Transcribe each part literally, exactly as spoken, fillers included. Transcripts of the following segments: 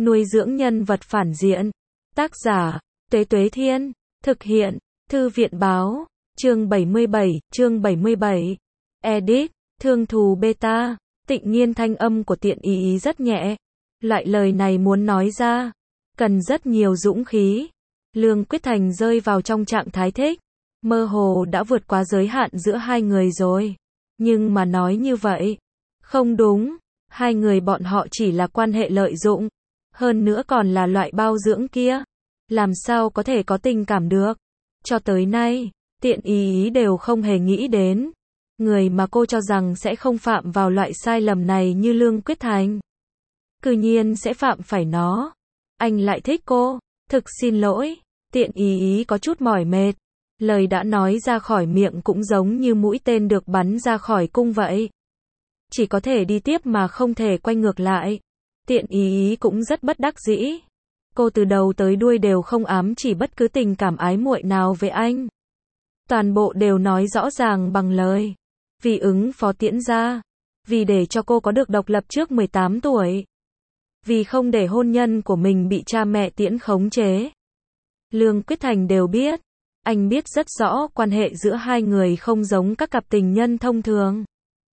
Nuôi dưỡng nhân vật phản diện. Tác giả, Tuế Tuế Thiên. Thực hiện, Thư viện Báo. Chương bảy mươi bảy, chương bảy mươi bảy. Edit, Thương Thù Beta. Tịnh Nhiên thanh âm của Tiện Ý Ý rất nhẹ. Loại lời này muốn nói ra, cần rất nhiều dũng khí. Lương Quyết Thành rơi vào trong trạng thái thích. Mơ hồ đã vượt quá giới hạn giữa hai người rồi. Nhưng mà nói như vậy, không đúng. Hai người bọn họ chỉ là quan hệ lợi dụng. Hơn nữa còn là loại bao dưỡng kia. Làm sao có thể có tình cảm được. Cho tới nay, Tiện Ý Ý đều không hề nghĩ đến. Người mà cô cho rằng sẽ không phạm vào loại sai lầm này như Lương Quyết Thành. Cư nhiên sẽ phạm phải nó. Anh lại thích cô. Thực xin lỗi. Tiện Ý Ý có chút mỏi mệt. Lời đã nói ra khỏi miệng cũng giống như mũi tên được bắn ra khỏi cung vậy. Chỉ có thể đi tiếp mà không thể quay ngược lại. Tiện Ý Ý cũng rất bất đắc dĩ. Cô từ đầu tới đuôi đều không ám chỉ bất cứ tình cảm ái muội nào về anh. Toàn bộ đều nói rõ ràng bằng lời. Vì ứng phó Tiễn gia. Vì để cho cô có được độc lập trước mười tám tuổi. Vì không để hôn nhân của mình bị cha mẹ Tiễn khống chế. Lương Quyết Thành đều biết. Anh biết rất rõ quan hệ giữa hai người không giống các cặp tình nhân thông thường.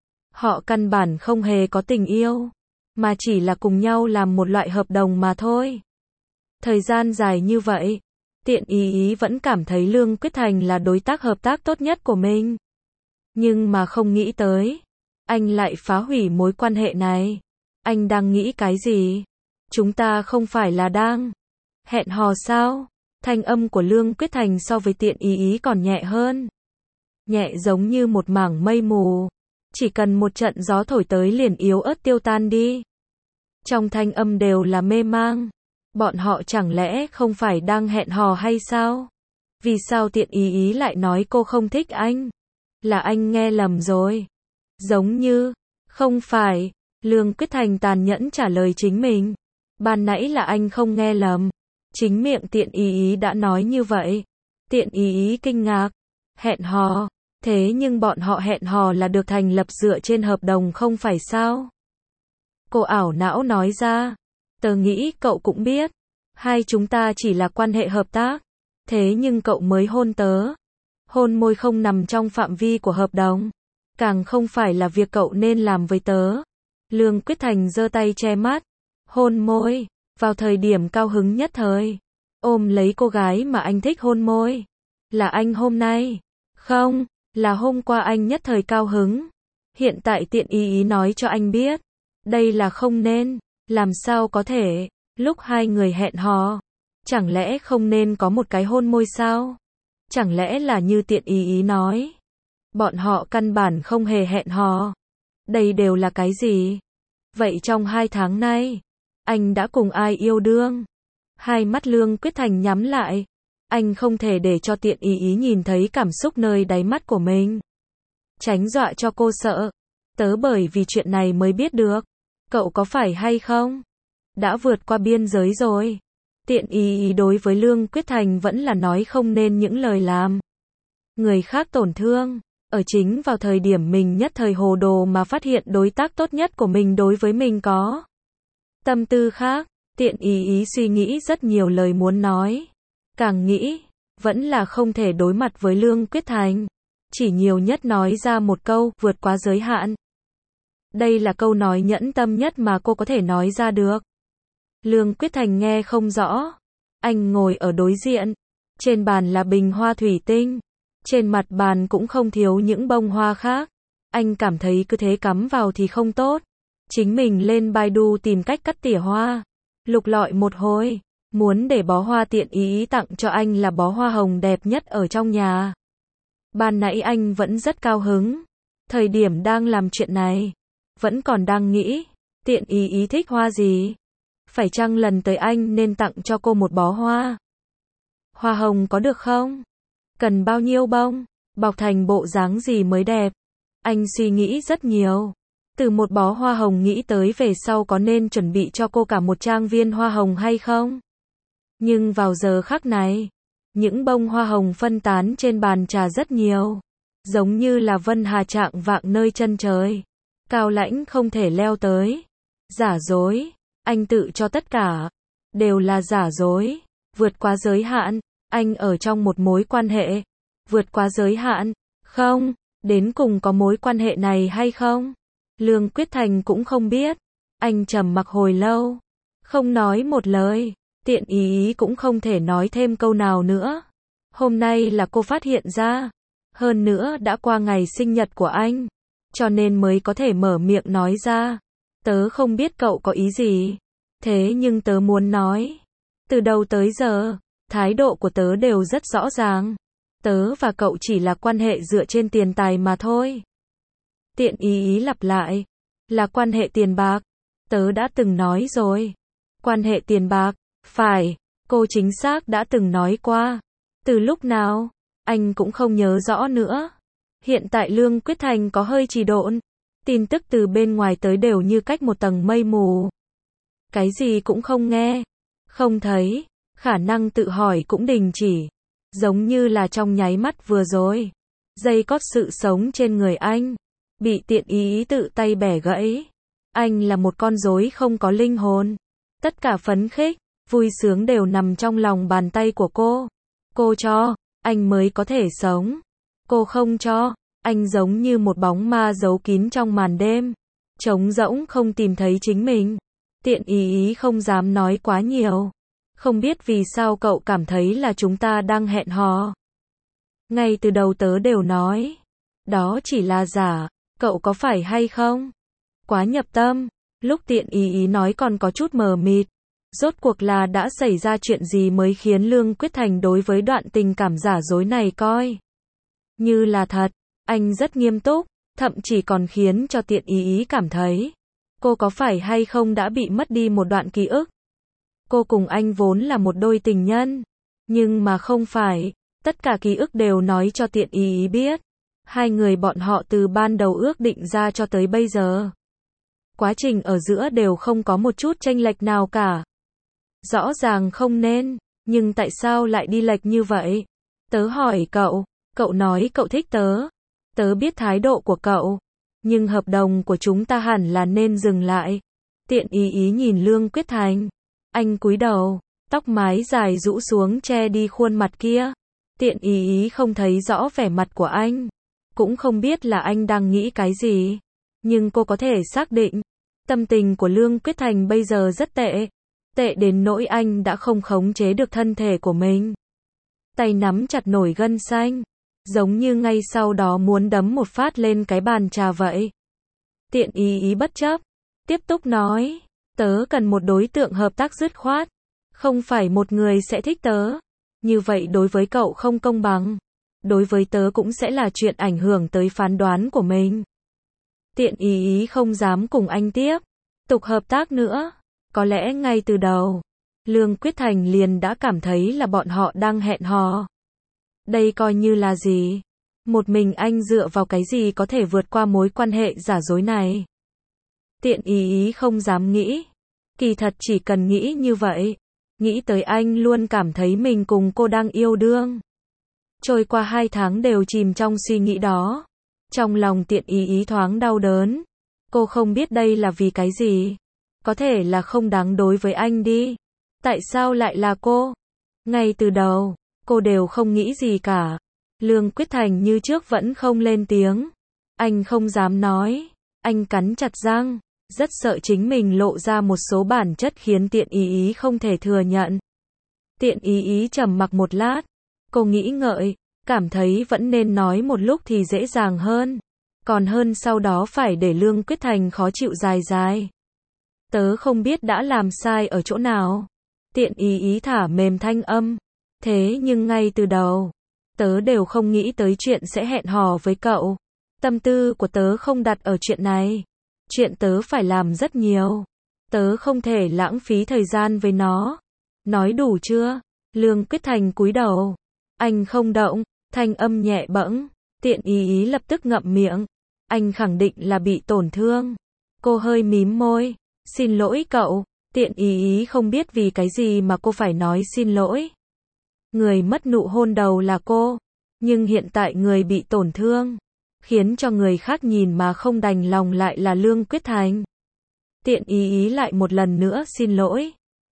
Họ căn bản không hề có tình yêu, mà chỉ là cùng nhau làm một loại hợp đồng mà thôi. Thời gian dài như vậy, Tiện Ý Ý vẫn cảm thấy Lương Quyết Thành là đối tác hợp tác tốt nhất của mình. Nhưng mà không nghĩ tới, anh lại phá hủy mối quan hệ này. Anh đang nghĩ cái gì? Chúng ta không phải là đang hẹn hò sao? Thanh âm của Lương Quyết Thành so với Tiện Ý Ý còn nhẹ hơn. Nhẹ giống như một mảng mây mù. Chỉ cần một trận gió thổi tới liền yếu ớt tiêu tan đi. Trong thanh âm đều là mê mang. Bọn họ chẳng lẽ không phải đang hẹn hò hay sao? Vì sao Tiện Ý Ý lại nói cô không thích anh? Là anh nghe lầm rồi. Giống như, không phải. Lương Quyết Thành tàn nhẫn trả lời chính mình. Ban nãy là anh không nghe lầm. Chính miệng Tiện Ý Ý đã nói như vậy. Tiện Ý Ý kinh ngạc. Hẹn hò. Thế nhưng bọn họ hẹn hò là được thành lập dựa trên hợp đồng không phải sao? Cô ảo não nói ra. Tớ nghĩ cậu cũng biết. Hai chúng ta chỉ là quan hệ hợp tác. Thế nhưng cậu mới hôn tớ. Hôn môi không nằm trong phạm vi của hợp đồng. Càng không phải là việc cậu nên làm với tớ. Lương Quyết Thành giơ tay che mắt. Hôn môi. Vào thời điểm cao hứng nhất thời. Ôm lấy cô gái mà anh thích hôn môi. Là anh hôm nay. Không. Là hôm qua anh nhất thời cao hứng. Hiện tại Tiện Ý Ý nói cho anh biết. Đây là không nên. Làm sao có thể. Lúc hai người hẹn hò. Chẳng lẽ không nên có một cái hôn môi sao? Chẳng lẽ là như Tiện Ý Ý nói. Bọn họ căn bản không hề hẹn hò. Đây đều là cái gì? Vậy trong hai tháng nay, anh đã cùng ai yêu đương? Hai mắt Lương Quyết Thành nhắm lại. Anh không thể để cho Tiện Ý Ý nhìn thấy cảm xúc nơi đáy mắt của mình. Tránh dọa cho cô sợ. Tớ bởi vì chuyện này mới biết được. Cậu có phải hay không? Đã vượt qua biên giới rồi. Tiện Ý Ý đối với Lương Quyết Thành vẫn là nói không nên những lời làm người khác tổn thương. Ở chính vào thời điểm mình nhất thời hồ đồ mà phát hiện đối tác tốt nhất của mình đối với mình có tâm tư khác. Tiện Ý Ý suy nghĩ rất nhiều lời muốn nói. Càng nghĩ, vẫn là không thể đối mặt với Lương Quyết Thành. Chỉ nhiều nhất nói ra một câu, vượt quá giới hạn. Đây là câu nói nhẫn tâm nhất mà cô có thể nói ra được. Lương Quyết Thành nghe không rõ. Anh ngồi ở đối diện. Trên bàn là bình hoa thủy tinh. Trên mặt bàn cũng không thiếu những bông hoa khác. Anh cảm thấy cứ thế cắm vào thì không tốt. Chính mình lên Baidu tìm cách cắt tỉa hoa. Lục lọi một hồi. Muốn để bó hoa Tiện Ý Ý tặng cho anh là bó hoa hồng đẹp nhất ở trong nhà. Ban nãy anh vẫn rất cao hứng. Thời điểm đang làm chuyện này. Vẫn còn đang nghĩ. Tiện Ý Ý thích hoa gì? Phải chăng lần tới anh nên tặng cho cô một bó hoa? Hoa hồng có được không? Cần bao nhiêu bông? Bọc thành bộ dáng gì mới đẹp? Anh suy nghĩ rất nhiều. Từ một bó hoa hồng nghĩ tới về sau có nên chuẩn bị cho cô cả một trang viên hoa hồng hay không? Nhưng vào giờ khắc này, những bông hoa hồng phân tán trên bàn trà rất nhiều. Giống như là vân hà trạng vạng nơi chân trời. Cao lãnh không thể leo tới. Giả dối. Anh tự cho tất cả. đều là giả dối. Vượt quá giới hạn, anh ở trong một mối quan hệ. Vượt quá giới hạn, không, đến cùng có mối quan hệ này hay không? Lương Quyết Thành cũng không biết. Anh trầm mặc hồi lâu, không nói một lời. Tiện ý ý cũng không thể nói thêm câu nào nữa. Hôm nay là cô phát hiện ra. Hơn nữa đã qua ngày sinh nhật của anh. Cho nên mới có thể mở miệng nói ra. Tớ không biết cậu có ý gì. Thế nhưng tớ muốn nói. Từ đầu tới giờ, thái độ của tớ đều rất rõ ràng. Tớ và cậu chỉ là quan hệ dựa trên tiền tài mà thôi. Tiện ý ý lặp lại. Là quan hệ tiền bạc. Tớ đã từng nói rồi. Quan hệ tiền bạc. Phải, cô chính xác đã từng nói qua. Từ lúc nào? Anh cũng không nhớ rõ nữa. Hiện tại Lương Quyết Thành có hơi trì độn. Tin tức từ bên ngoài tới đều như cách một tầng mây mù. Cái gì cũng không nghe. Không thấy. Khả năng tự hỏi cũng đình chỉ. Giống như là trong nháy mắt vừa rồi. Dây cót sự sống trên người anh. Bị tiện ý ý tự tay bẻ gãy. Anh là một con rối không có linh hồn. Tất cả phấn khích, vui sướng đều nằm trong lòng bàn tay của cô. Cô cho, anh mới có thể sống. Cô không cho, anh giống như một bóng ma giấu kín trong màn đêm. Trống rỗng không tìm thấy chính mình. Tiện ý ý không dám nói quá nhiều. Không biết vì sao cậu cảm thấy là chúng ta đang hẹn hò. Ngay từ đầu tớ đều nói. Đó chỉ là giả, cậu có phải hay không? Quá nhập tâm. Lúc tiện ý ý nói còn có chút mờ mịt. Rốt cuộc là đã xảy ra chuyện gì mới khiến Lương Quyết Thành đối với đoạn tình cảm giả dối này coi như là thật. Anh rất nghiêm túc, thậm chí còn khiến cho tiện ý ý cảm thấy cô có phải hay không đã bị mất đi một đoạn ký ức. Cô cùng anh vốn là một đôi tình nhân, nhưng mà không phải. Tất cả ký ức đều nói cho tiện ý ý biết. Hai người bọn họ từ ban đầu ước định ra cho tới bây giờ. Quá trình ở giữa đều không có một chút chênh lệch nào cả. Rõ ràng không nên, nhưng tại sao lại đi lệch như vậy? Tớ hỏi cậu, cậu nói cậu thích tớ. Tớ biết thái độ của cậu, nhưng hợp đồng của chúng ta hẳn là nên dừng lại. Tiện ý ý nhìn Lương Quyết Thành. Anh cúi đầu, tóc mái dài rũ xuống che đi khuôn mặt kia. Tiện ý ý không thấy rõ vẻ mặt của anh. Cũng không biết là anh đang nghĩ cái gì. Nhưng cô có thể xác định, tâm tình của Lương Quyết Thành bây giờ rất tệ. Tệ đến nỗi anh đã không khống chế được thân thể của mình. Tay nắm chặt nổi gân xanh. Giống như ngay sau đó muốn đấm một phát lên cái bàn trà vậy. Tiện ý ý bất chấp. Tiếp tục nói. Tớ cần một đối tượng hợp tác dứt khoát. Không phải một người sẽ thích tớ. Như vậy đối với cậu không công bằng. Đối với tớ cũng sẽ là chuyện ảnh hưởng tới phán đoán của mình. Tiện ý ý không dám cùng anh tiếp tục hợp tác nữa. Có lẽ ngay từ đầu, Lương Quyết Thành liền đã cảm thấy là bọn họ đang hẹn hò. Đây coi như là gì? Một mình anh dựa vào cái gì có thể vượt qua mối quan hệ giả dối này? Tiện ý ý không dám nghĩ. Kỳ thật chỉ cần nghĩ như vậy. Nghĩ tới anh luôn cảm thấy mình cùng cô đang yêu đương. Trôi qua hai tháng đều chìm trong suy nghĩ đó. Trong lòng tiện ý ý thoáng đau đớn. Cô không biết đây là vì cái gì. Có thể là không đáng đối với anh đi. Tại sao lại là cô? Ngay từ đầu, cô đều không nghĩ gì cả. Lương Quyết Thành như trước vẫn không lên tiếng. Anh không dám nói. Anh cắn chặt răng. Rất sợ chính mình lộ ra một số bản chất khiến tiện ý ý không thể thừa nhận. Tiện ý ý trầm mặc một lát. Cô nghĩ ngợi. Cảm thấy vẫn nên nói một lúc thì dễ dàng hơn. Còn hơn sau đó phải để Lương Quyết Thành khó chịu dài dài. Tớ không biết đã làm sai ở chỗ nào. Tiện ý ý thả mềm thanh âm. Thế nhưng ngay từ đầu, tớ đều không nghĩ tới chuyện sẽ hẹn hò với cậu. Tâm tư của tớ không đặt ở chuyện này. Chuyện tớ phải làm rất nhiều. Tớ không thể lãng phí thời gian với nó. Nói đủ chưa? Lương Quyết Thành cúi đầu. Anh không động, thanh âm nhẹ bẫng. Tiện ý ý lập tức ngậm miệng. Anh khẳng định là bị tổn thương. Cô hơi mím môi. Xin lỗi cậu. Tiện ý ý không biết vì cái gì mà cô phải nói xin lỗi. Người mất nụ hôn đầu là cô. Nhưng hiện tại người bị tổn thương, khiến cho người khác nhìn mà không đành lòng lại là Lương Quyết Thành. Tiện ý ý lại một lần nữa xin lỗi.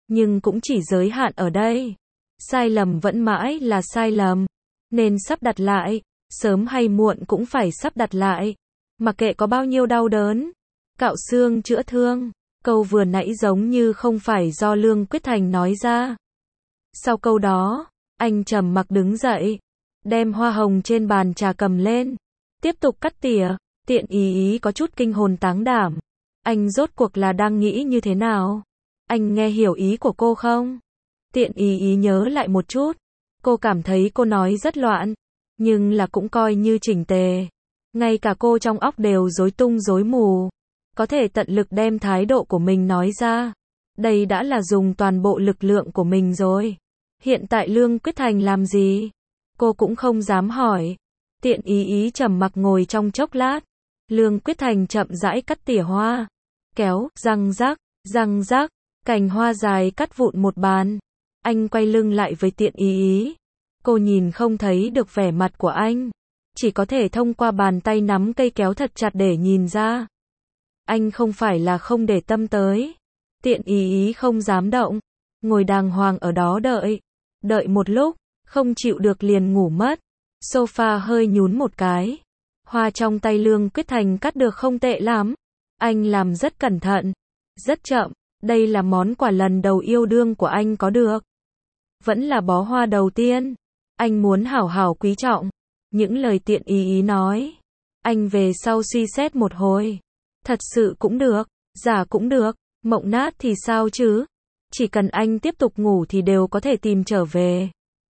nhưng cũng chỉ giới hạn ở đây. Sai lầm vẫn mãi là sai lầm, nên sắp đặt lại, sớm hay muộn cũng phải sắp đặt lại. Mặc kệ có bao nhiêu đau đớn, cạo xương chữa thương. Câu vừa nãy giống như không phải do Lương Quyết Thành nói ra. Sau câu đó, anh trầm mặc đứng dậy, đem hoa hồng trên bàn trà cầm lên, tiếp tục cắt tỉa. Tiện ý ý có chút kinh hồn táng đảm. Anh rốt cuộc là đang nghĩ như thế nào? Anh nghe hiểu ý của cô không? Tiện ý ý nhớ lại một chút. Cô cảm thấy cô nói rất loạn, nhưng là cũng coi như chỉnh tề. Ngay cả cô trong óc đều rối tung rối mù. Có thể tận lực đem thái độ của mình nói ra. Đây đã là dùng toàn bộ lực lượng của mình rồi. Hiện tại Lương Quyết Thành làm gì? Cô cũng không dám hỏi. Tiện ý ý trầm mặc ngồi trong chốc lát. Lương Quyết Thành chậm rãi cắt tỉa hoa. Kéo, răng rắc, răng rắc, cành hoa dài cắt vụn một bàn. Anh quay lưng lại với tiện ý ý. Cô nhìn không thấy được vẻ mặt của anh. Chỉ có thể thông qua bàn tay nắm cây kéo thật chặt để nhìn ra. Anh không phải là không để tâm tới. Tiện ý ý không dám động. Ngồi đàng hoàng ở đó đợi. Đợi một lúc, không chịu được liền ngủ mất. Sofa hơi nhún một cái. Hoa trong tay Lương Quyết Thành cắt được không tệ lắm. Anh làm rất cẩn thận, rất chậm. Đây là món quà lần đầu yêu đương của anh có được. Vẫn là bó hoa đầu tiên. Anh muốn hảo hảo quý trọng. Những lời tiện ý ý nói. Anh về sau suy xét một hồi. Thật sự cũng được, giả cũng được, mộng nát thì sao chứ? Chỉ cần anh tiếp tục ngủ thì đều có thể tìm trở về.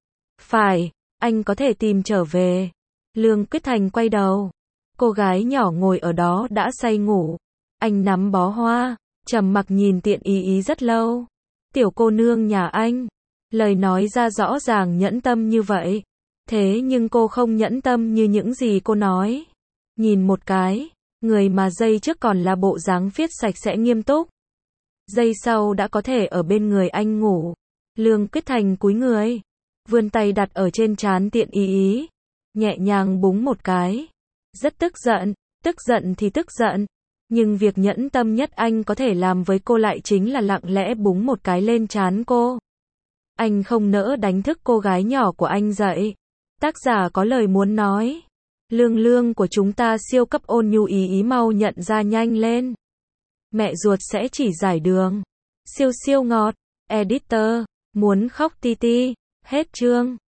Phải, anh có thể tìm trở về. Lương Quyết Thành quay đầu. Cô gái nhỏ ngồi ở đó đã say ngủ. Anh nắm bó hoa, trầm mặc nhìn tiện ý ý rất lâu. Tiểu cô nương nhà anh. Lời nói ra rõ ràng nhẫn tâm như vậy. Thế nhưng cô không nhẫn tâm như những gì cô nói. Nhìn một cái, người mà giây trước còn là bộ dáng viết sạch sẽ nghiêm túc. Giây sau đã có thể ở bên người anh ngủ. Lương Quyết Thành cúi người, vươn tay đặt ở trên trán tiện ý ý. Nhẹ nhàng búng một cái. Rất tức giận, tức giận thì tức giận. Nhưng việc nhẫn tâm nhất anh có thể làm với cô lại chính là lặng lẽ búng một cái lên trán cô. Anh không nỡ đánh thức cô gái nhỏ của anh dậy. Tác giả có lời muốn nói. Lương lương của chúng ta siêu cấp ôn nhu ý ý mau nhận ra nhanh lên. Mẹ ruột sẽ chỉ giải đường. Siêu siêu ngọt. Editor. Muốn khóc ti ti. Hết chương.